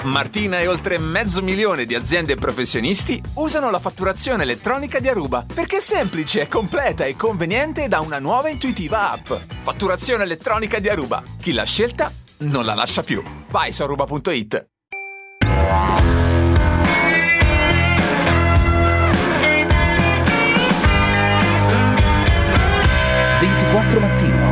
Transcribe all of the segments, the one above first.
Martina e oltre 500.000 di aziende e professionisti usano la fatturazione elettronica di Aruba perché è semplice, completa e conveniente da una nuova e intuitiva app. Fatturazione elettronica di Aruba. Chi l'ha scelta non la lascia più. Vai su aruba.it. Mattino.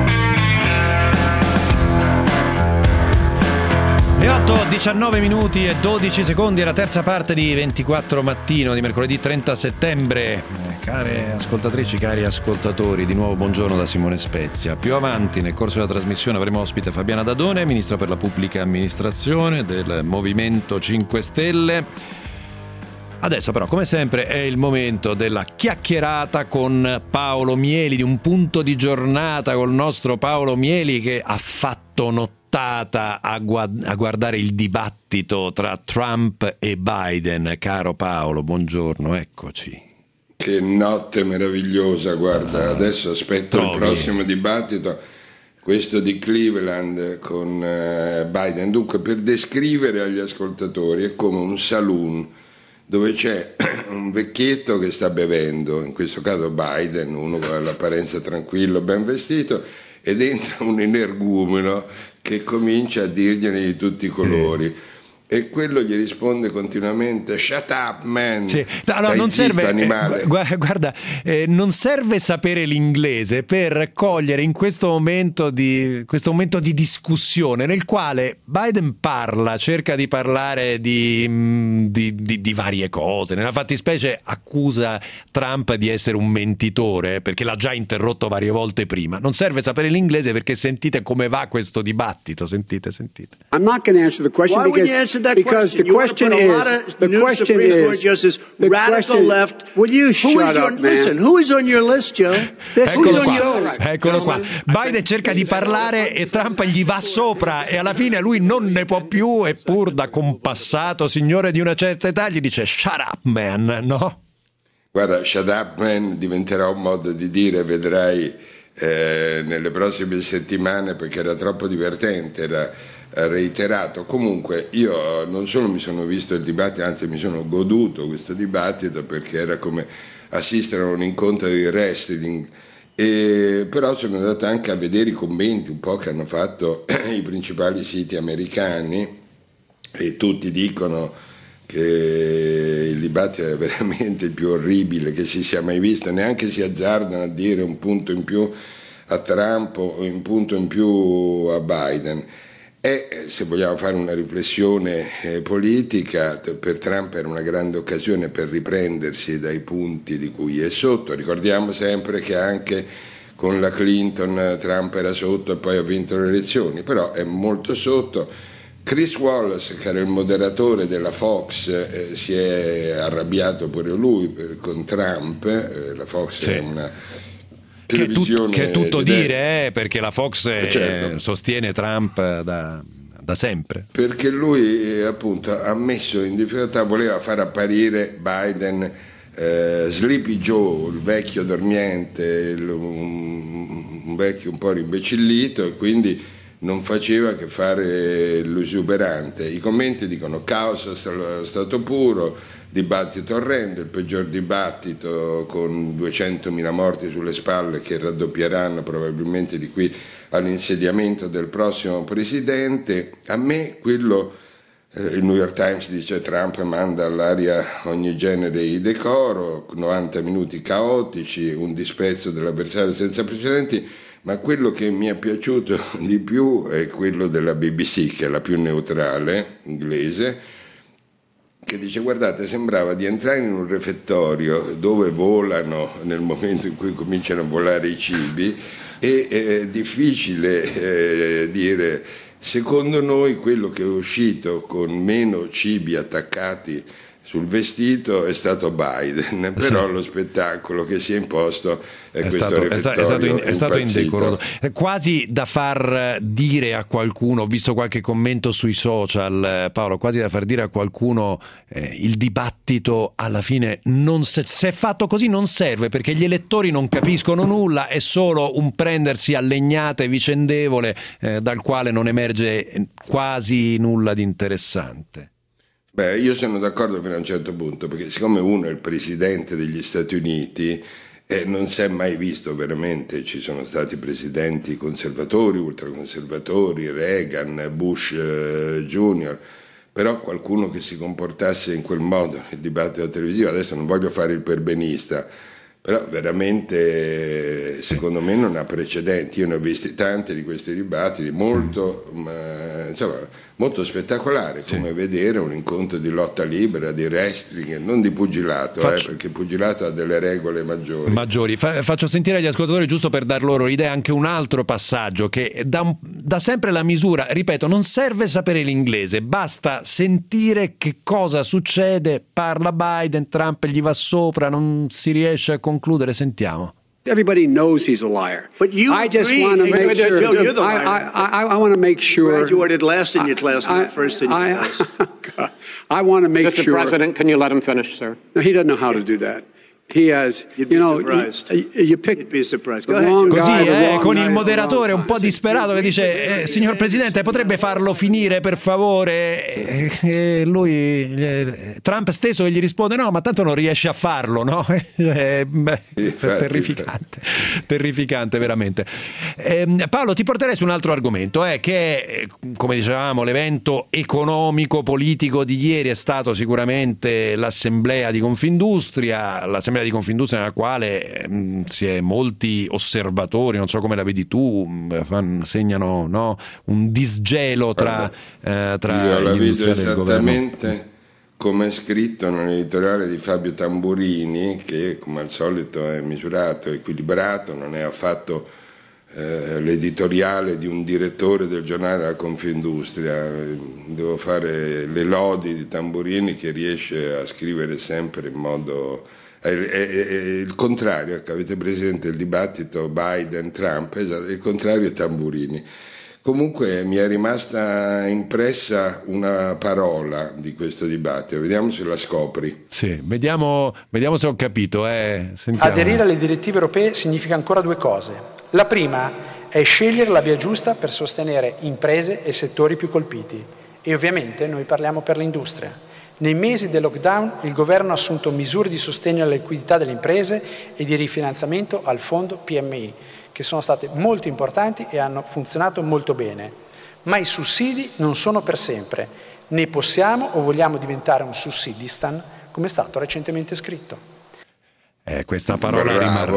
Le 8:19 minuti e 12 secondi è la terza parte di 24 Mattino di mercoledì 30 settembre. Care ascoltatrici, cari ascoltatori, di nuovo buongiorno da Simone Spezia. Più avanti nel corso della trasmissione avremo ospite Fabiana Dadone, ministra per la pubblica amministrazione del Movimento 5 Stelle. Adesso però, come sempre, è il momento della chiacchierata con Paolo Mieli, di un punto di giornata col nostro Paolo Mieli che ha fatto nottata a guardare il dibattito tra Trump e Biden. Caro Paolo, buongiorno, eccoci. Che notte meravigliosa, guarda, adesso aspetto il prossimo dibattito, questo di Cleveland con Biden. Dunque, per descrivere agli ascoltatori, è come un saloon dove c'è un vecchietto che sta bevendo, in questo caso Biden, uno con l'apparenza tranquillo, ben vestito, ed entra un energumeno che comincia a dirgliene di tutti i colori. Sì. E quello gli risponde continuamente: shut up man, sì. Allora, non zitto, serve, animale. Guarda, non serve sapere l'inglese per cogliere in questo momento di discussione nel quale Biden cerca di parlare di varie cose. Nella fattispecie accusa Trump di essere un mentitore perché l'ha già interrotto varie volte prima. Non serve sapere l'inglese perché sentite come va questo dibattito, sentite. I'm not going to answer the question because the question is the radical left. Will you shut up, man? Listen, who is on your list, Joe? Eccolo qua. Biden cerca di parlare e Trump gli va sopra e alla fine lui non ne può più e pur da compassato signore di una certa età gli dice shut up, man, no? Guarda, shut up, man diventerà un modo di dire, vedrai nelle prossime settimane, perché era troppo divertente, era reiterato. Comunque io non solo mi sono visto il dibattito, anzi mi sono goduto questo dibattito perché era come assistere a un incontro di wrestling, però sono andato anche a vedere i commenti un po' che hanno fatto i principali siti americani e tutti dicono che il dibattito è veramente il più orribile che si sia mai visto, neanche si azzardano a dire un punto in più a Trump o un punto in più a Biden. E se vogliamo fare una riflessione politica, per Trump era una grande occasione per riprendersi dai punti di cui è sotto. Ricordiamo sempre che anche con la Clinton Trump era sotto e poi ha vinto le elezioni, però è molto sotto. Chris Wallace, che era il moderatore della Fox, si è arrabbiato pure lui con Trump. La Fox sì. È una che è tutto dire, perché la Fox certo. Sostiene Trump da sempre. Perché lui appunto ha messo in difficoltà, voleva far apparire Biden Sleepy Joe, il vecchio dormiente, un vecchio un po' rimbecillito, e quindi non faceva che fare l'esuberante. I commenti dicono caos stato puro, dibattito orrendo, il peggior dibattito con 200.000 morti sulle spalle che raddoppieranno probabilmente di qui all'insediamento del prossimo presidente. A me quello, il New York Times dice Trump manda all'aria ogni genere di decoro, 90 minuti caotici, un disprezzo dell'avversario senza precedenti, ma quello che mi è piaciuto di più è quello della BBC, che è la più neutrale, inglese, che dice guardate, sembrava di entrare in un refettorio dove volano nel momento in cui cominciano a volare i cibi, e è difficile dire, secondo noi quello che è uscito con meno cibi attaccati sul vestito è stato Biden, però sì. Lo spettacolo che si è imposto è questo refettorio è stato indecoroso, quasi da far dire a qualcuno, ho visto qualche commento sui social, Paolo, quasi da far dire a qualcuno il dibattito alla fine se è fatto così non serve, perché gli elettori non capiscono nulla, è solo un prendersi a legnate vicendevole dal quale non emerge quasi nulla di interessante. Beh, io sono d'accordo fino a un certo punto, perché siccome uno è il presidente degli Stati Uniti, non si è mai visto veramente, ci sono stati presidenti conservatori, ultraconservatori, Reagan, Bush Junior, però qualcuno che si comportasse in quel modo, il dibattito televisivo, adesso non voglio fare il perbenista, però veramente secondo me non ha precedenti. Io ne ho visti tanti di questi dibattiti, molto spettacolare, come vedere un incontro di lotta libera, di wrestling, non di pugilato, perché il pugilato ha delle regole maggiori. Faccio sentire agli ascoltatori, giusto per dar loro l'idea, anche un altro passaggio che dà sempre la misura. Ripeto, non serve sapere l'inglese, basta sentire che cosa succede. Parla Biden, Trump gli va sopra, non si riesce a concludere. Sentiamo. Everybody knows he's a liar. But you I just want to make sure. Joe, you're the liar. I want to make sure. Graduated last in your class, not first in your class. I want to make Mr. sure. Mr. President, can you let him finish, sir? No, he doesn't know how to do that. He has, You'd be surprised. You pick You'd be surprised. the wrong Così guy, con il moderatore un po' disperato che dice signor Presidente, potrebbe farlo finire per favore? Trump stesso che gli risponde no, ma tanto non riesce a farlo, no? Terrificante veramente. Paolo, ti porterei su un altro argomento, che come dicevamo l'evento economico politico di ieri è stato sicuramente l'assemblea di Confindustria nella quale si è molti osservatori, non so come la vedi tu, segnano, no, un disgelo tra io la gli vedo industriali del governo. esattamente come è scritto nell'editoriale di Fabio Tamburini, che come al solito è misurato, equilibrato, non è affatto l'editoriale di un direttore del giornale della Confindustria. Devo fare le lodi di Tamburini, che riesce a scrivere sempre in modo è il contrario. Ecco, avete presente il dibattito Biden-Trump? Esatto, il contrario è Tamburini. Comunque mi è rimasta impressa una parola di questo dibattito, vediamo se la scopri. Sì, vediamo se ho capito. Sentiamo. Aderire alle direttive europee significa ancora due cose. La prima è scegliere la via giusta per sostenere imprese e settori più colpiti, e ovviamente noi parliamo per l'industria. Nei mesi del lockdown il governo ha assunto misure di sostegno alla liquidità delle imprese e di rifinanziamento al fondo PMI, che sono state molto importanti e hanno funzionato molto bene. Ma i sussidi non sono per sempre, né possiamo o vogliamo diventare un sussidistan, come è stato recentemente scritto. Questa parola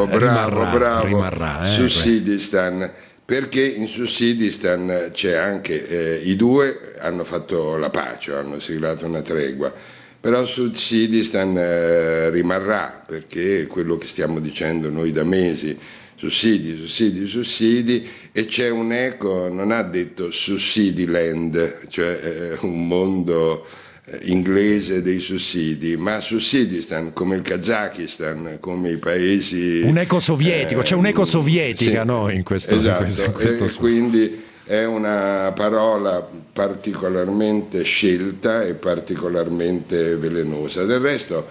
rimarrà. Sussidistan, perché in Sussidistan c'è anche i due hanno fatto la pace, hanno siglato una tregua, però Sussidistan rimarrà, perché è quello che stiamo dicendo noi da mesi: sussidi, e c'è un eco, non ha detto Sussidiland, cioè un mondo inglese dei sussidi, ma Sussidistan, come il Kazakistan, come i paesi, un eco sovietico, c'è un'eco sovietica, sì, no, in questo, esatto, in questo quindi è una parola particolarmente scelta e particolarmente velenosa. Del resto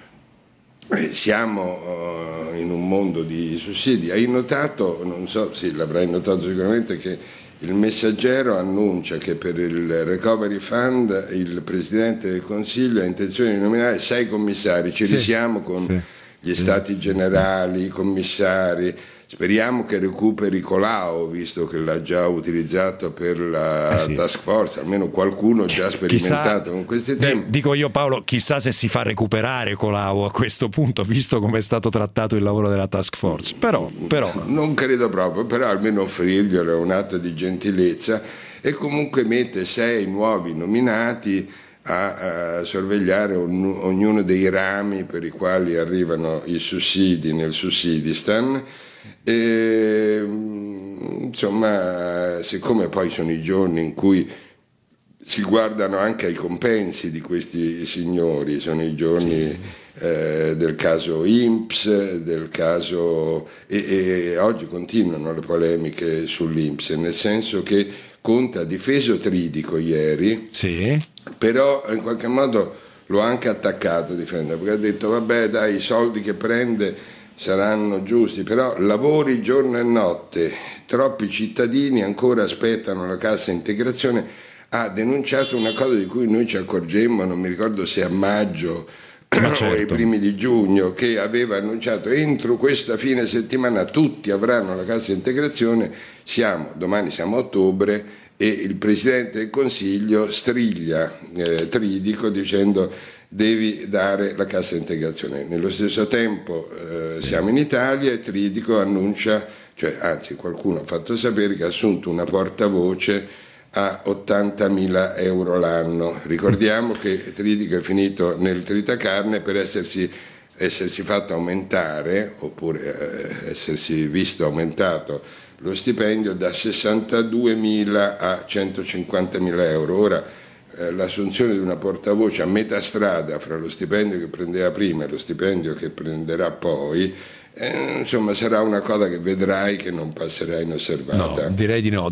siamo in un mondo di sussidi. Hai notato, non so, sì, l'avrai notato sicuramente, che il Messaggero annuncia che per il Recovery Fund il Presidente del Consiglio ha intenzione di nominare 6 commissari. Ci risiamo con gli Stati Generali, i commissari. Speriamo che recuperi Colau, visto che l'ha già utilizzato per la task force, almeno qualcuno già sperimentato con questi temi. Dico io, Paolo, chissà se si fa recuperare Colau a questo punto, visto come è stato trattato il lavoro della task force. Però. Non credo proprio, però almeno offrirglielo è un atto di gentilezza, e comunque mette 6 nuovi nominati a sorvegliare ognuno dei rami per i quali arrivano i sussidi nel Sussidistan. E, insomma, siccome poi sono i giorni in cui si guardano anche ai compensi di questi signori, sono i giorni del caso INPS, del caso e oggi continuano le polemiche sull'INPS, nel senso che Conte ha difeso Tridico ieri, però in qualche modo lo ha anche attaccato, perché ha detto vabbè dai, i soldi che prende saranno giusti, però lavori giorno e notte, troppi cittadini ancora aspettano la cassa integrazione, ha denunciato una cosa di cui noi ci accorgemmo, non mi ricordo se a maggio o ai primi di giugno, che aveva annunciato entro questa fine settimana tutti avranno la cassa integrazione. Domani siamo a ottobre e il Presidente del Consiglio striglia Tridico dicendo devi dare la cassa integrazione. Nello stesso tempo siamo in Italia e Tridico annuncia, qualcuno ha fatto sapere che ha assunto una portavoce a 80.000 euro l'anno. Ricordiamo che Tridico è finito nel tritacarne per essersi fatto aumentare, oppure essersi visto aumentato lo stipendio da 62.000 a 150.000 euro. Ora l'assunzione di una portavoce a metà strada fra lo stipendio che prendeva prima e lo stipendio che prenderà poi, insomma sarà una cosa che vedrai che non passerà inosservata. No, direi di no.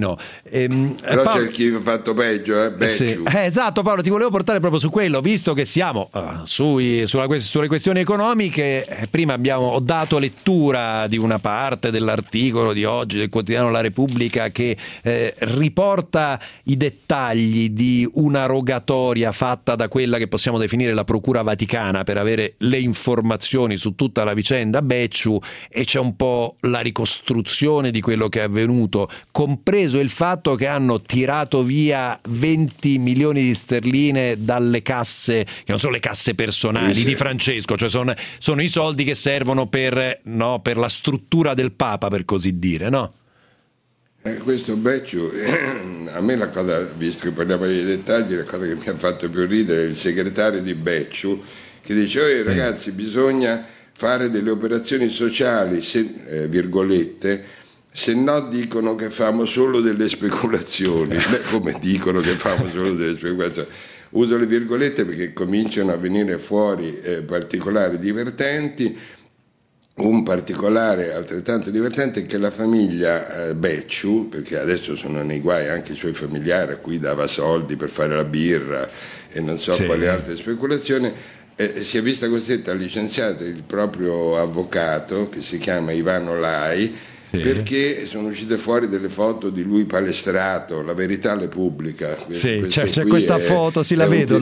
Però Paolo, c'è chi ha fatto peggio, Becciu. Sì. Esatto, Paolo, ti volevo portare proprio su quello, visto che siamo sulle questioni economiche. Prima ho dato lettura di una parte dell'articolo di oggi del quotidiano La Repubblica che riporta i dettagli di una rogatoria fatta da quella che possiamo definire la Procura Vaticana per avere le informazioni su tutta la vicenda Becciu, e c'è un po' la ricostruzione di quello che è avvenuto, compreso il fatto che hanno tirato via 20 milioni di sterline dalle casse, che non sono le casse personali di Francesco, cioè sono i soldi che servono per la struttura del Papa, per così dire, no? Questo Becciu, a me la cosa, visto che parliamo dei dettagli, la cosa che mi ha fatto più ridere è il segretario di Becciu che dice ragazzi, bisogna fare delle operazioni sociali, virgolette, se no dicono che famo solo delle speculazioni. Come dicono che famo solo delle speculazioni? Uso le virgolette perché cominciano a venire fuori particolari divertenti. Un particolare altrettanto divertente è che la famiglia Becciu, perché adesso sono nei guai anche i suoi familiari a cui dava soldi per fare la birra e non so quali altre speculazioni, si è vista costretta a licenziare il proprio avvocato che si chiama Ivano Lai, perché sono uscite fuori delle foto di lui palestrato, La Verità le pubblica. C'è questa foto, la vedo.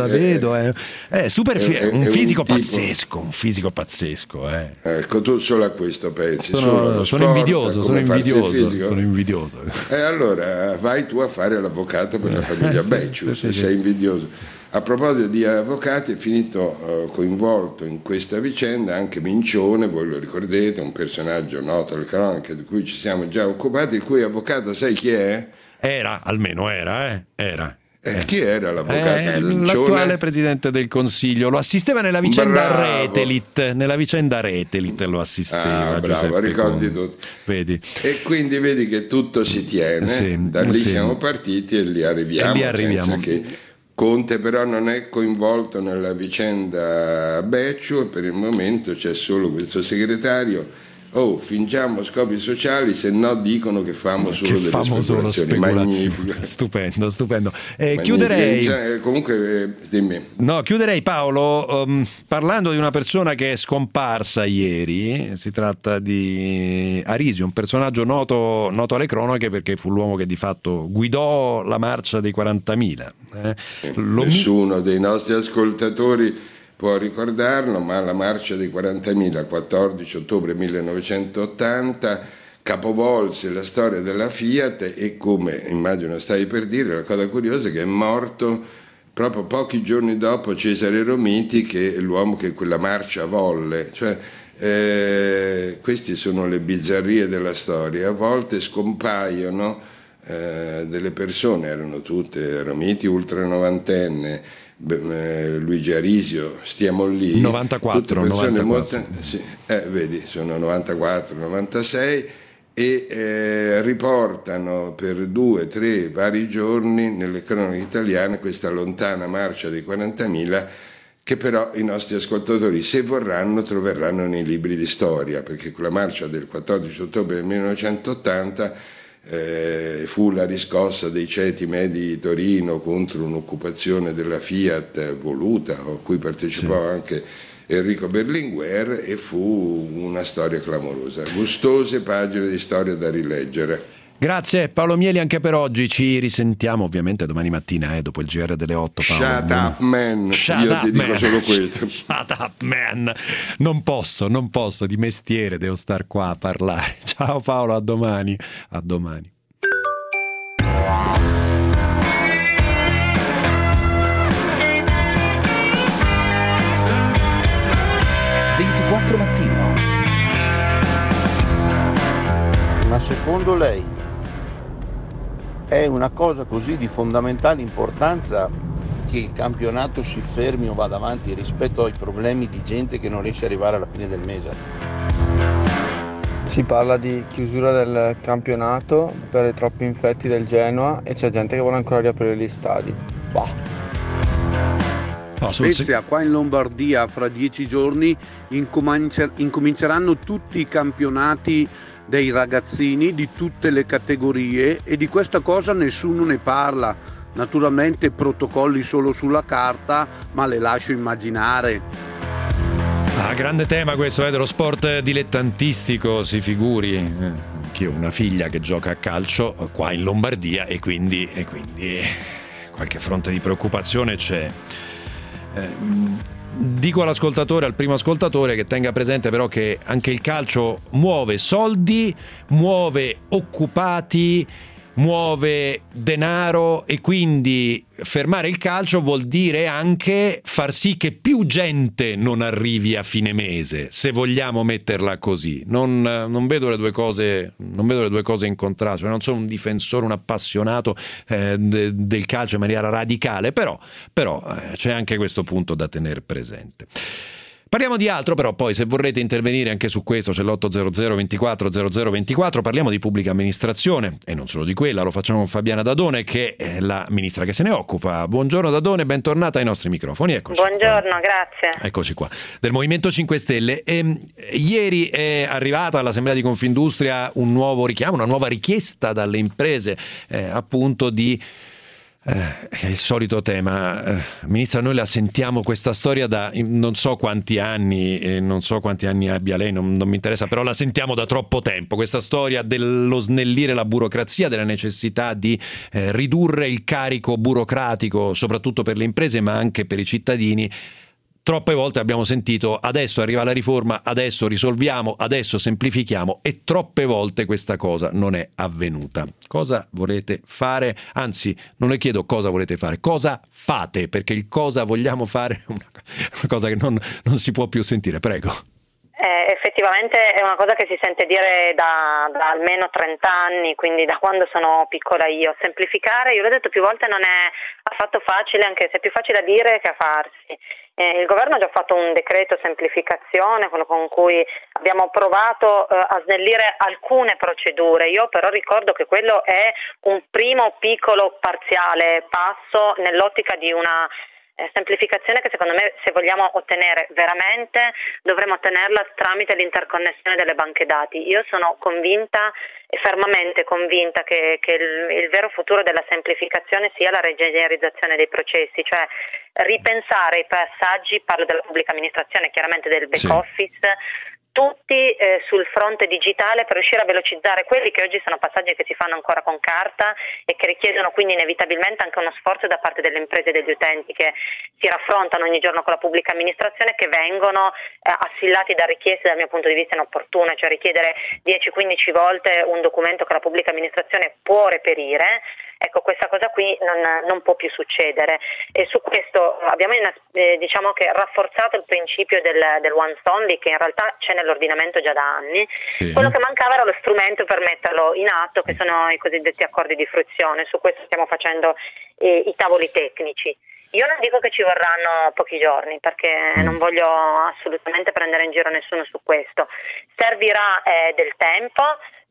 È super un fisico pazzesco, un fisico pazzesco. Ecco, tu solo a questo pensi. Sono invidioso. Allora vai tu a fare l'avvocato per la famiglia Becciu, se sei invidioso. A proposito di avvocati, è finito coinvolto in questa vicenda anche Mincione, voi lo ricordate, un personaggio noto alle cronache di cui ci siamo già occupati, il cui avvocato sai chi è? Era. Chi era l'avvocato di Mincione? L'attuale Presidente del Consiglio. Lo assisteva nella vicenda Retelit lo assisteva. Bravo, ricordi tutto. Vedi. E quindi vedi che tutto si tiene, da lì siamo partiti e lì arriviamo. Senza che Conte però non è coinvolto nella vicenda Becciu e per il momento c'è solo questo segretario. Fingiamo scopi sociali, se no dicono che famo solo delle speculazioni. Magnifico. Stupendo. Chiuderei. Comunque, dimmi. No, chiuderei, Paolo, parlando di una persona che è scomparsa ieri. Si tratta di Arisio, un personaggio noto alle cronache perché fu l'uomo che di fatto guidò la marcia dei 40.000. Nessuno dei nostri ascoltatori può ricordarlo, ma la marcia dei 40.000, 14 ottobre 1980, capovolse la storia della Fiat e, come immagino stai per dire, la cosa curiosa è che è morto proprio pochi giorni dopo Cesare Romiti, che è l'uomo che quella marcia volle. Queste sono le bizzarrie della storia. A volte scompaiono delle persone, erano tutte Romiti ultranovantenne, Luigi Arisio, stiamo lì, 94. Vedi, sono 94, 96 e riportano per 2-3 vari giorni nelle cronache italiane questa lontana marcia dei 40.000 che però i nostri ascoltatori, se vorranno, troveranno nei libri di storia, perché quella marcia del 14 ottobre del 1980 fu la riscossa dei ceti medi di Torino contro un'occupazione della Fiat voluta, a cui partecipò anche Enrico Berlinguer, e fu una storia clamorosa, gustose pagine di storia da rileggere. Grazie Paolo Mieli anche per oggi, ci risentiamo ovviamente domani mattina dopo il GR delle 8. Paolo. Shut up man, io ti dico solo questo. Shut up man, non posso, di mestiere devo star qua a parlare. Ciao Paolo, a domani. 24 mattino. Ma secondo lei è una cosa così di fondamentale importanza che il campionato si fermi o vada avanti rispetto ai problemi di gente che non riesce ad arrivare alla fine del mese? Si parla di chiusura del campionato per i troppi infetti del Genoa e c'è gente che vuole ancora riaprire gli stadi. Spezia, qua in Lombardia fra 10 giorni incominceranno tutti i campionati dei ragazzini di tutte le categorie e di questa cosa nessuno ne parla. Naturalmente protocolli solo sulla carta, ma le lascio immaginare. Grande tema questo dello sport dilettantistico, si figuri. Anch'io ho una figlia che gioca a calcio qua in Lombardia e quindi qualche fronte di preoccupazione c'è. Dico al primo ascoltatore che tenga presente però che anche il calcio muove soldi, muove occupati, muove denaro e quindi fermare il calcio vuol dire anche far sì che più gente non arrivi a fine mese, se vogliamo metterla così. Non vedo le due cose in contrasto, non sono un difensore, un appassionato del calcio in maniera radicale, però c'è anche questo punto da tenere presente. Parliamo di altro però, poi se vorrete intervenire anche su questo c'è l'800 24 0024, parliamo di pubblica amministrazione e non solo di quella, lo facciamo con Fabiana Dadone che è la ministra che se ne occupa. Buongiorno Dadone, bentornata ai nostri microfoni. Eccoci. Buongiorno, grazie. Eccoci qua, del Movimento 5 Stelle. Ieri è arrivata all'Assemblea di Confindustria un nuovo richiamo, una nuova richiesta dalle imprese appunto di è il solito tema. Ministra, noi la sentiamo questa storia da non so quanti anni abbia lei, non mi interessa, però la sentiamo da troppo tempo, questa storia dello snellire la burocrazia, della necessità di ridurre il carico burocratico soprattutto per le imprese ma anche per i cittadini. Troppe volte abbiamo sentito adesso arriva la riforma, adesso risolviamo, adesso semplifichiamo e troppe volte questa cosa non è avvenuta. Cosa volete fare? Anzi, non le chiedo cosa volete fare, cosa fate? Perché il cosa vogliamo fare è una cosa che non si può più sentire. Prego. Effettivamente è una cosa che si sente dire da almeno 30 anni, quindi da quando sono piccola io. Semplificare, io l'ho detto più volte, non è affatto facile, anche se è più facile a dire che a farsi. Il governo ha già fatto un decreto semplificazione, quello con cui abbiamo provato a snellire alcune procedure. Io però ricordo che quello è un primo piccolo parziale passo nell'ottica di una semplificazione che secondo me, se vogliamo ottenere veramente, dovremo ottenerla tramite l'interconnessione delle banche dati. Io sono convinta e fermamente convinta che il vero futuro della semplificazione sia la regolarizzazione dei processi, cioè ripensare i passaggi, parlo della pubblica amministrazione, chiaramente del back office, tutti sul fronte digitale per riuscire a velocizzare quelli che oggi sono passaggi che si fanno ancora con carta e che richiedono quindi inevitabilmente anche uno sforzo da parte delle imprese e degli utenti che si raffrontano ogni giorno con la pubblica amministrazione, che vengono assillati da richieste dal mio punto di vista inopportune, cioè richiedere 10-15 volte un documento che la pubblica amministrazione può reperire. Ecco, questa cosa qui non può più succedere e su questo abbiamo diciamo che rafforzato il principio del once only, che in realtà c'è nell'ordinamento già da anni. Sì. Quello che mancava era lo strumento per metterlo in atto, che sono i cosiddetti accordi di fruizione. Su questo stiamo facendo i tavoli tecnici. Io non dico che ci vorranno pochi giorni, perché non voglio assolutamente prendere in giro nessuno su questo. Servirà del tempo,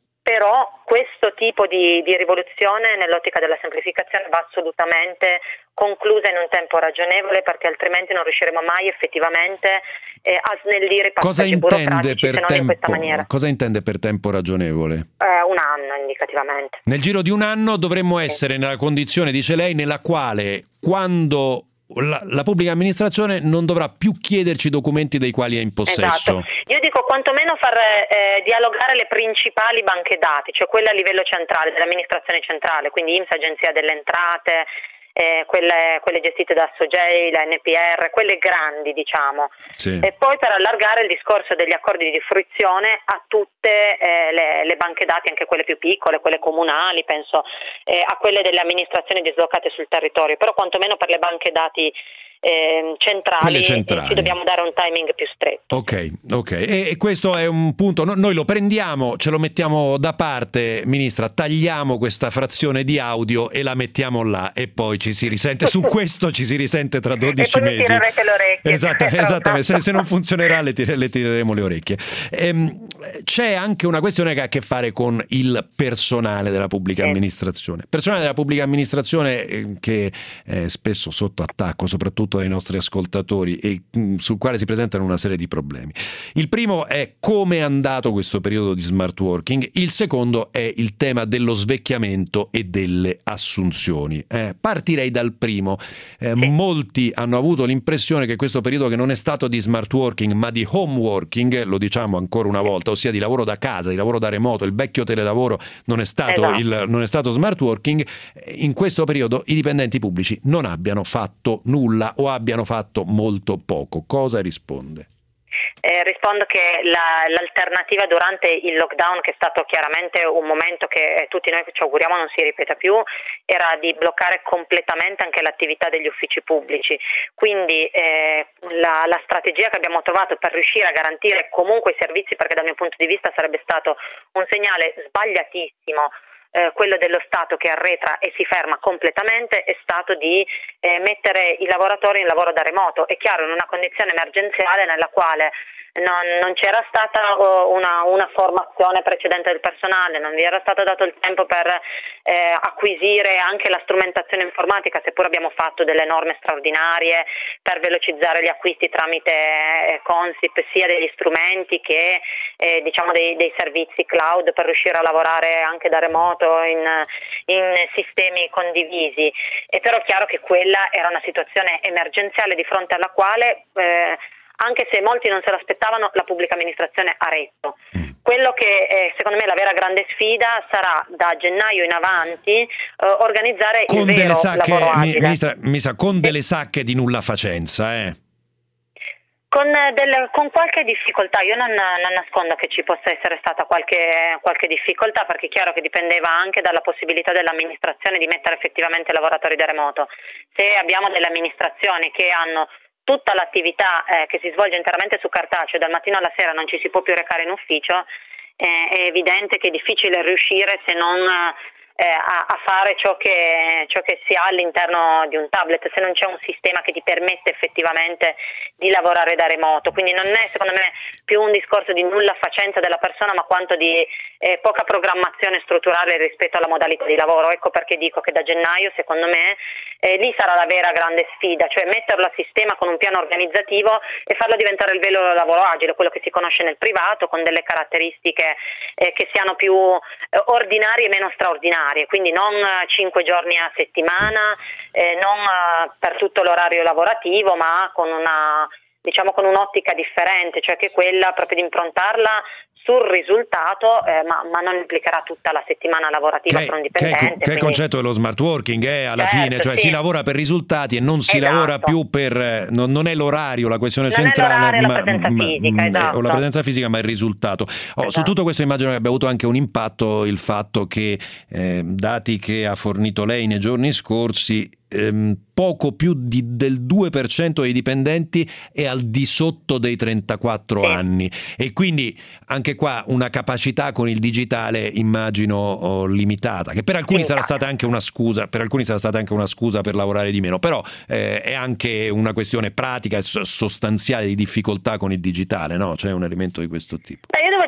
però questo tipo di rivoluzione nell'ottica della semplificazione va assolutamente conclusa in un tempo ragionevole, perché altrimenti non riusciremo mai effettivamente a snellire i passaggi burocratici se non in questa maniera. Cosa intende per tempo ragionevole? Un anno indicativamente. Nel giro di un anno dovremmo essere nella condizione, dice lei, nella quale quando la pubblica amministrazione non dovrà più chiederci documenti dei quali è in possesso. Esatto. Io dico quantomeno far dialogare le principali banche dati, cioè quelle a livello centrale, dell'amministrazione centrale, quindi INPS, Agenzia delle Entrate, quelle gestite da SOGEI, la NPR, quelle grandi, diciamo. Sì. E poi per allargare il discorso degli accordi di fruizione a tutte le banche dati, anche quelle più piccole, quelle comunali, penso a quelle delle amministrazioni dislocate sul territorio, però quantomeno per le banche dati centrali ci dobbiamo dare un timing più stretto. Ok. E questo è un punto, noi lo prendiamo, ce lo mettiamo da parte, Ministra, tagliamo questa frazione di audio e la mettiamo là e poi ci si risente su questo, ci si risente tra 12 mesi. E poi tirerete le orecchie. Esattamente. Se non funzionerà le tireremo le orecchie. C'è anche una questione che ha a che fare con il personale della pubblica amministrazione. Personale della pubblica amministrazione che è spesso sotto attacco, soprattutto dai nostri ascoltatori, e sul quale si presentano una serie di problemi. Il primo è come è andato questo periodo di smart working, il secondo è il tema dello svecchiamento e delle assunzioni. Partirei dal primo. Molti hanno avuto l'impressione che questo periodo, che non è stato di smart working ma di home working, lo diciamo ancora una volta, ossia di lavoro da casa, di lavoro da remoto, il vecchio telelavoro non è stato, non è stato smart working, in questo periodo i dipendenti pubblici non abbiano fatto nulla o abbiano fatto molto poco. Cosa risponde? Rispondo che l'alternativa durante il lockdown, che è stato chiaramente un momento che tutti noi ci auguriamo non si ripeta più, era di bloccare completamente anche l'attività degli uffici pubblici. Quindi la strategia che abbiamo trovato per riuscire a garantire comunque i servizi, perché dal mio punto di vista sarebbe stato un segnale sbagliatissimo quello dello Stato che arretra e si ferma completamente, è stato di mettere i lavoratori in lavoro da remoto. È chiaro, in una condizione emergenziale nella quale non c'era stata una formazione precedente del personale, non vi era stato dato il tempo per acquisire anche la strumentazione informatica, seppur abbiamo fatto delle norme straordinarie per velocizzare gli acquisti tramite Consip, sia degli strumenti che diciamo dei servizi cloud per riuscire a lavorare anche da remoto in sistemi condivisi. E però è chiaro che quella era una situazione emergenziale di fronte alla quale anche se molti non se l'aspettavano, la pubblica amministrazione ha retto. Quello che secondo me la vera grande sfida sarà da gennaio in avanti organizzare con il vero lavoro agile. Ministra, mi sa, con delle sacche di nulla facenza, Con qualche difficoltà. Io non nascondo che ci possa essere stata qualche difficoltà, perché è chiaro che dipendeva anche dalla possibilità dell'amministrazione di mettere effettivamente lavoratori da remoto. Se abbiamo delle amministrazioni che hanno tutta l'attività che si svolge interamente su cartaceo, dal mattino alla sera non ci si può più recare in ufficio, è evidente che è difficile riuscire se non a fare ciò che si ha all'interno di un tablet, se non c'è un sistema che ti permette effettivamente di lavorare da remoto. Quindi non è, secondo me, più un discorso di nulla facenza della persona, ma quanto di poca programmazione strutturale rispetto alla modalità di lavoro. Ecco perché dico che da gennaio, secondo me, lì sarà la vera grande sfida, cioè metterlo a sistema con un piano organizzativo e farlo diventare il vero lavoro agile, quello che si conosce nel privato, con delle caratteristiche che siano più ordinarie e meno straordinarie. Quindi non 5 giorni a settimana, non per tutto l'orario lavorativo, ma con un'ottica differente, cioè che quella proprio di improntarla sul risultato, ma non implicherà tutta la settimana lavorativa per un dipendente. Che è il concetto dello smart working, alla fine, cioè si lavora per risultati e non si lavora più per, non è l'orario la questione centrale, ma la presenza fisica, o la presenza fisica, ma il risultato. Su tutto questo immagino che abbia avuto anche un impatto il fatto che dati che ha fornito lei nei giorni scorsi, poco più del 2% dei dipendenti è al di sotto dei 34 anni, e quindi anche qua una capacità con il digitale immagino limitata, che per alcuni sarà stata anche una scusa, per lavorare di meno, però è anche una questione pratica e sostanziale di difficoltà con il digitale, no? C'è un elemento di questo tipo. Io devo dire che per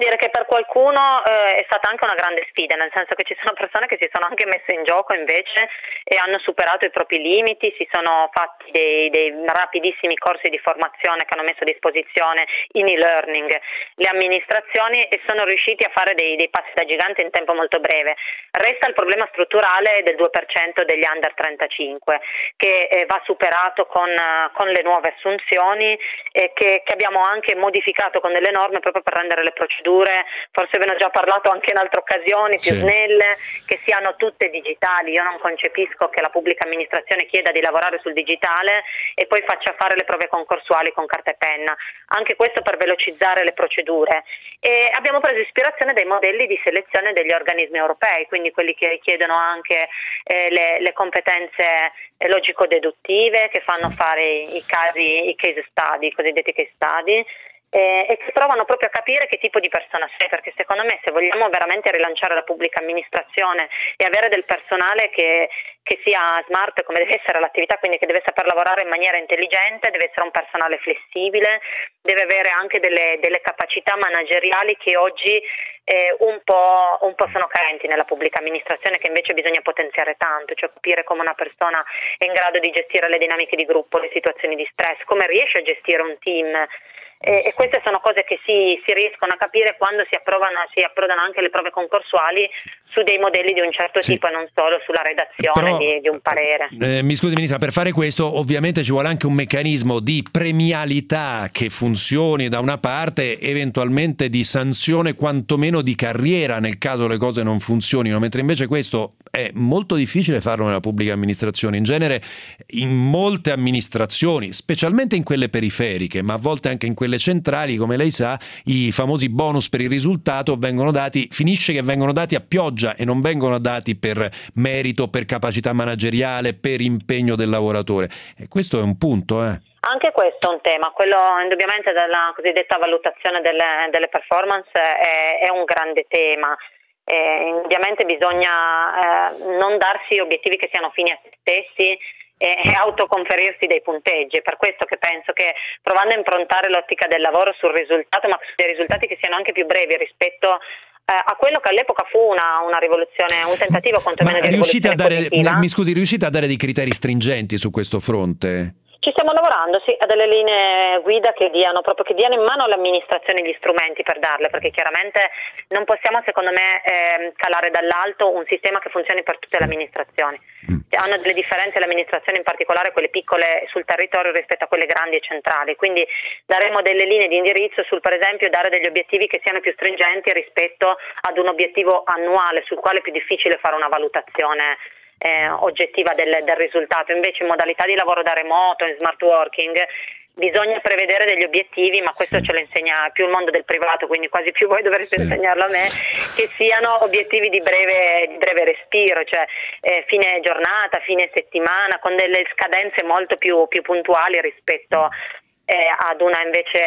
qualcuno è stata anche una grande sfida, nel senso che ci sono persone che si sono anche messe in gioco invece e hanno superato i propri limiti, si sono fatti dei rapidissimi corsi di formazione che hanno messo a disposizione in e-learning le amministrazioni e sono riusciti a fare dei passi da gigante in tempo molto breve. Resta il problema strutturale del 2% degli under 35 che va superato con le nuove assunzioni che abbiamo anche modificato con delle norme proprio per rendere le procedure, forse ve ne ho già parlato anche in altre occasioni, più snelle, che siano tutte digitali. Io non concepisco che la pubblica amministrazione chieda di lavorare sul digitale e poi faccia fare le prove concorsuali con carta e penna, anche questo per velocizzare le procedure. E abbiamo preso ispirazione dai modelli di selezione degli organismi europei, quindi quelli che richiedono anche le competenze logico-deduttive, che fanno fare i case study, i cosiddetti case study, e che provano proprio a capire che tipo di persona sei, perché secondo me se vogliamo veramente rilanciare la pubblica amministrazione e avere del personale che sia smart come deve essere l'attività, quindi che deve saper lavorare in maniera intelligente, deve essere un personale flessibile, deve avere anche delle capacità manageriali che oggi un po' sono carenti nella pubblica amministrazione, che invece bisogna potenziare tanto, cioè capire come una persona è in grado di gestire le dinamiche di gruppo, le situazioni di stress, come riesce a gestire un team. E queste sono cose che si riescono a capire quando si approdano anche le prove concorsuali su dei modelli di un certo tipo e non solo sulla redazione di un parere. Mi scusi Ministra, per fare questo ovviamente ci vuole anche un meccanismo di premialità che funzioni da una parte, eventualmente di sanzione quantomeno di carriera nel caso le cose non funzionino, mentre invece questo è molto difficile farlo nella pubblica amministrazione. In genere in molte amministrazioni, specialmente in quelle periferiche, ma a volte anche in quelle centrali, come lei sa, i famosi bonus per il risultato finisce che vengono dati a pioggia e non vengono dati per merito, per capacità manageriale, per impegno del lavoratore. E questo è un punto, Anche questo è un tema, quello indubbiamente della cosiddetta valutazione delle performance è un grande tema. Ovviamente bisogna non darsi obiettivi che siano fini a se stessi e autoconferirsi dei punteggi. È per questo che penso che provando a improntare l'ottica del lavoro sul risultato, ma su dei risultati che siano anche più brevi rispetto a quello che all'epoca fu una rivoluzione, un tentativo quantomeno di rivoluzione positiva. Mi scusi, riuscite a dare dei criteri stringenti su questo fronte? Ci stiamo lavorando, sì, a delle linee guida che diano in mano all'amministrazione gli strumenti per darle, perché chiaramente non possiamo, secondo me, calare dall'alto un sistema che funzioni per tutte le amministrazioni. Hanno delle differenze le amministrazioni, in particolare quelle piccole sul territorio rispetto a quelle grandi e centrali, quindi daremo delle linee di indirizzo sul, per esempio, dare degli obiettivi che siano più stringenti rispetto ad un obiettivo annuale sul quale è più difficile fare una valutazione oggettiva del risultato. Invece in modalità di lavoro da remoto, in smart working, bisogna prevedere degli obiettivi, ma questo ce lo insegna più il mondo del privato, quindi quasi più voi dovreste insegnarlo a me, che siano obiettivi di breve respiro, cioè fine giornata, fine settimana, con delle scadenze molto più puntuali rispetto ad una invece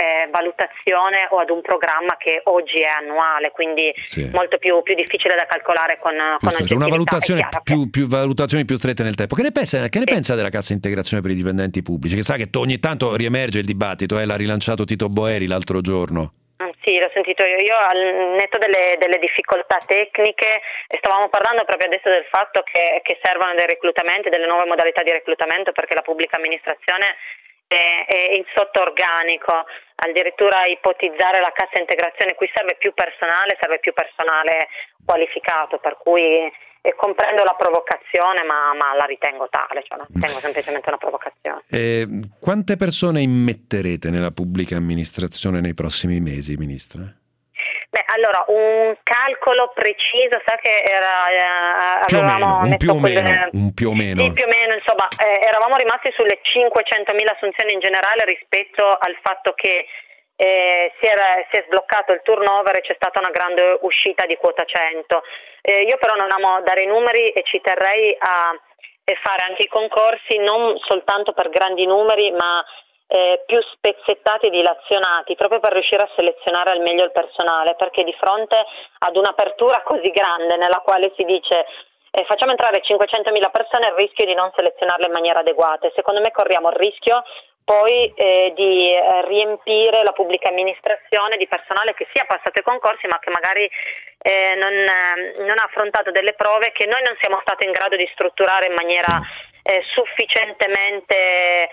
valutazione o ad un programma che oggi è annuale, quindi molto più difficile da calcolare con una valutazione più valutazioni più strette nel tempo. Che ne pensa della cassa integrazione per i dipendenti pubblici? Che sa che ogni tanto riemerge il dibattito, l'ha rilanciato Tito Boeri l'altro giorno. Sì, l'ho sentito io al netto delle difficoltà tecniche. Stavamo parlando proprio adesso del fatto che servono dei reclutamenti, delle nuove modalità di reclutamento, perché la pubblica amministrazione è in sotto-organico. Addirittura ipotizzare la cassa integrazione, qui serve più personale qualificato, per cui comprendo la provocazione, ma la ritengo tale, cioè la ritengo semplicemente una provocazione. Quante persone immetterete nella pubblica amministrazione nei prossimi mesi, Ministra? Allora, un calcolo preciso, sa che avevamo un più o meno. Sì, più o meno, insomma, eravamo rimasti sulle 500.000 assunzioni in generale rispetto al fatto che si è sbloccato il turnover e c'è stata una grande uscita di quota 100. Io però non amo dare i numeri e ci terrei a fare anche i concorsi non soltanto per grandi numeri, ma più spezzettati e dilazionati, proprio per riuscire a selezionare al meglio il personale, perché di fronte ad un'apertura così grande nella quale si dice facciamo entrare 500.000 persone, il rischio di non selezionarle in maniera adeguata, e secondo me corriamo il rischio poi di riempire la pubblica amministrazione di personale che sia passato i concorsi ma che magari non ha affrontato delle prove che noi non siamo stati in grado di strutturare in maniera sufficientemente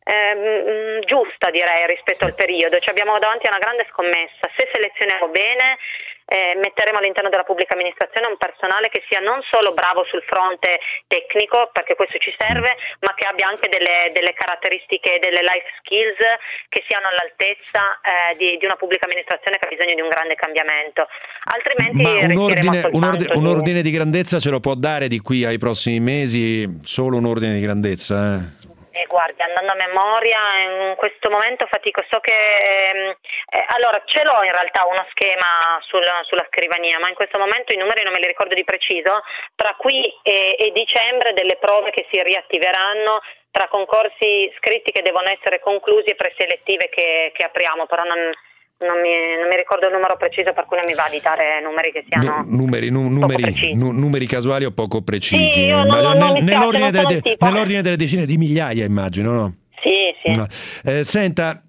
giusta, direi, rispetto al periodo. Ci abbiamo davanti a una grande scommessa. Se selezioniamo bene, metteremo all'interno della pubblica amministrazione un personale che sia non solo bravo sul fronte tecnico, perché questo ci serve, ma che abbia anche delle caratteristiche, delle life skills che siano all'altezza di una pubblica amministrazione che ha bisogno di un grande cambiamento. Altrimenti un ordine di grandezza ce lo può dare di qui ai prossimi mesi? Solo un ordine di grandezza? Guardi, andando a memoria, in questo momento fatico, so che allora ce l'ho in realtà uno schema sulla scrivania, ma in questo momento i numeri non me li ricordo di preciso. Tra qui e dicembre delle prove che si riattiveranno, tra concorsi scritti che devono essere conclusi e preselettive che apriamo, però non mi ricordo il numero preciso, per cui non mi va di dare numeri che siano numeri casuali o poco precisi. Sì, nell'ordine delle decine di migliaia, immagino, no? Sì. No. Senta,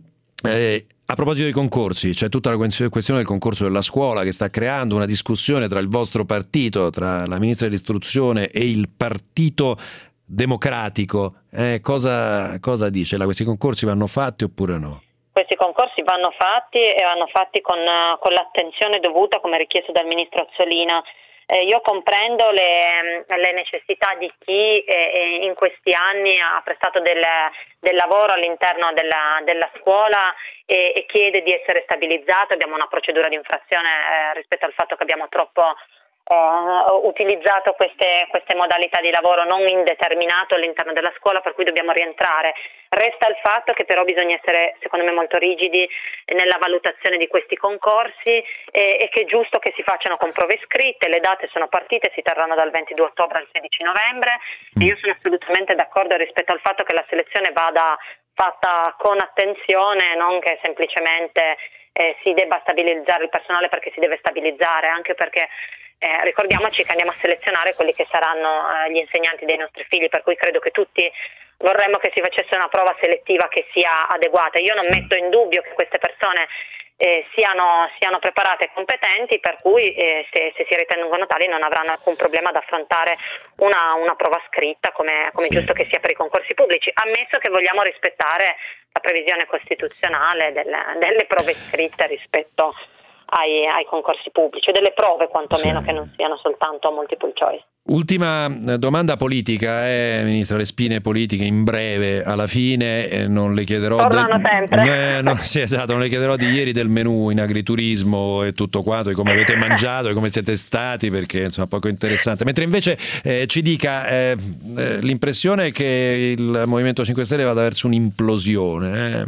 a proposito dei concorsi, c'è tutta la questione del concorso della scuola che sta creando una discussione tra il vostro partito, tra la ministra dell'istruzione e il Partito Democratico. Cosa dice? Questi concorsi vanno fatti oppure no? Questi concorsi vanno fatti e vanno fatti con l'attenzione dovuta, come richiesto dal ministro Azzolina. Io comprendo le necessità di chi in questi anni ha prestato del lavoro all'interno della scuola e chiede di essere stabilizzato. Abbiamo una procedura di infrazione rispetto al fatto che abbiamo troppo utilizzato queste modalità di lavoro non indeterminato all'interno della scuola, per cui dobbiamo rientrare. Resta il fatto che però bisogna essere, secondo me, molto rigidi nella valutazione di questi concorsi e che è giusto che si facciano con prove scritte. Le date sono partite, si terranno dal 22 ottobre al 16 novembre e io sono assolutamente d'accordo rispetto al fatto che la selezione vada fatta con attenzione, non che semplicemente si debba stabilizzare il personale perché si deve stabilizzare, anche perché ricordiamoci che andiamo a selezionare quelli che saranno gli insegnanti dei nostri figli, per cui credo che tutti vorremmo che si facesse una prova selettiva che sia adeguata. Io non metto in dubbio che queste persone siano preparate e competenti, per cui se si ritengono tali non avranno alcun problema ad affrontare una prova scritta come giusto che sia per i concorsi pubblici, ammesso che vogliamo rispettare la previsione costituzionale delle prove scritte rispetto ai concorsi pubblici, delle prove quantomeno che non siano soltanto multiple choice. Ultima domanda politica, Ministra, le spine politiche in breve, alla fine non le chiederò sempre. Sì, esatto, non le chiederò di ieri del menù in agriturismo e tutto quanto, e come avete mangito e come siete stati, perché insomma poco interessante, mentre invece ci dica l'impressione che il Movimento 5 Stelle vada verso un'implosione.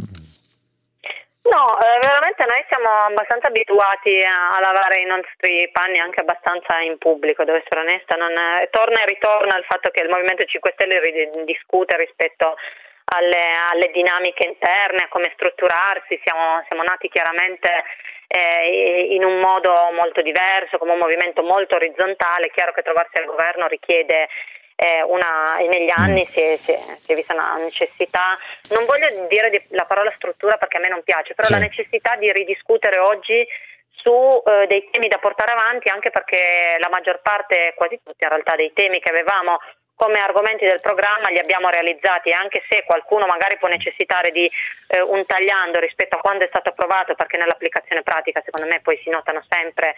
No, veramente noi siamo abbastanza abituati a lavare i nostri panni anche abbastanza in pubblico, devo essere onesta. Torna e ritorna il fatto che il Movimento 5 Stelle discute rispetto alle dinamiche interne, a come strutturarsi. Siamo nati chiaramente in un modo molto diverso, come un movimento molto orizzontale. È chiaro che trovarsi al governo richiede negli anni si è vista una necessità, non voglio dire la parola struttura perché a me non piace, però la necessità di ridiscutere oggi su dei temi da portare avanti, anche perché la maggior parte, quasi tutti in realtà, dei temi che avevamo come argomenti del programma li abbiamo realizzati, anche se qualcuno magari può necessitare di un tagliando rispetto a quando è stato approvato, perché nell'applicazione pratica secondo me poi si notano sempre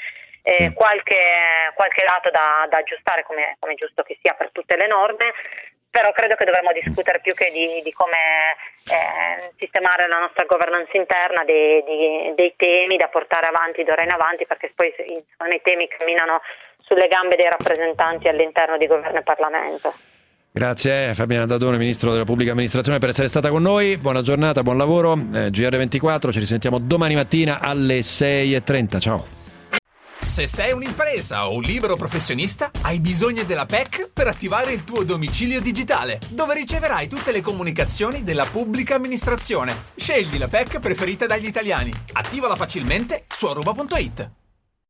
qualche lato da aggiustare, come è giusto che sia per tutte le norme. Però credo che dovremmo discutere più che di come sistemare la nostra governance interna, dei temi da portare avanti d'ora in avanti, perché poi secondo me i temi camminano sulle gambe dei rappresentanti all'interno di governo e Parlamento. Grazie Fabiana Dadone, Ministro della Pubblica Amministrazione, per essere stata con noi. Buona giornata, buon lavoro. GR24, ci risentiamo domani mattina alle 6:30. Ciao. Se sei un'impresa o un libero professionista, hai bisogno della PEC per attivare il tuo domicilio digitale, dove riceverai tutte le comunicazioni della pubblica amministrazione. Scegli la PEC preferita dagli italiani. Attivala facilmente su aruba.it.